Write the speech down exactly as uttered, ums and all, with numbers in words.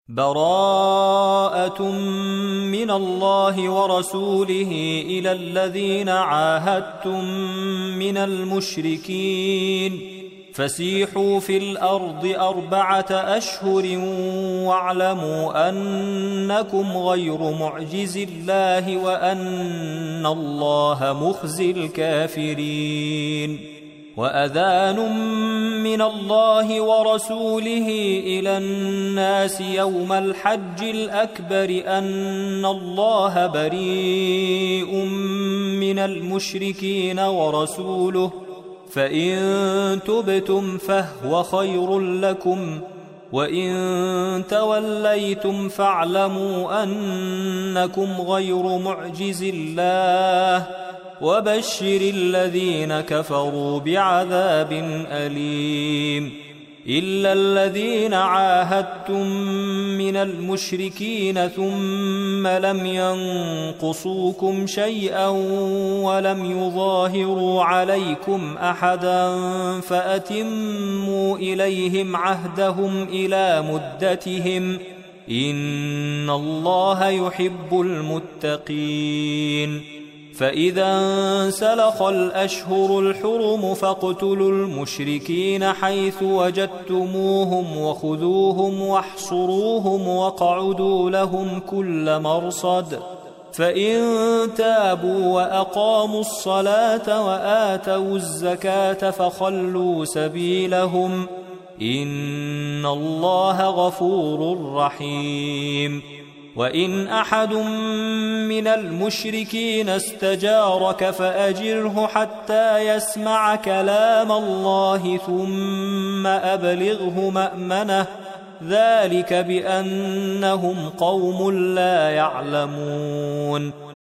براءة من الله ورسوله إلى الذين عاهدتم من المشركين فسيحوا في الأرض أربعة أشهر واعلموا أنكم غير معجز الله وأن الله مخزي الكافرين وأذان من الله ورسوله إلى الناس يوم الحج الأكبر أن الله بريء من المشركين ورسوله فإن تبتم فهو خير لكم وإن توليتم فاعلموا أنكم غير معجز الله وبشر الذين كفروا بعذاب أليم إلا الذين عاهدتم من المشركين ثم لم ينقصوكم شيئا ولم يظاهروا عليكم أحدا فأتموا إليهم عهدهم إلى مدتهم إن الله يحب المتقين فإذا انسلخ الأشهر الحرم فاقتلوا المشركين حيث وجدتموهم وخذوهم واحصروهم واقعدوا لهم كل مرصد فإن تابوا وأقاموا الصلاة وآتوا الزكاة فخلوا سبيلهم إن الله غفور رحيم وإن أحد من المشركين استجارك فأجره حتى يسمع كلام الله ثم أبلغه مأمنه ذلك بأنهم قوم لا يعلمون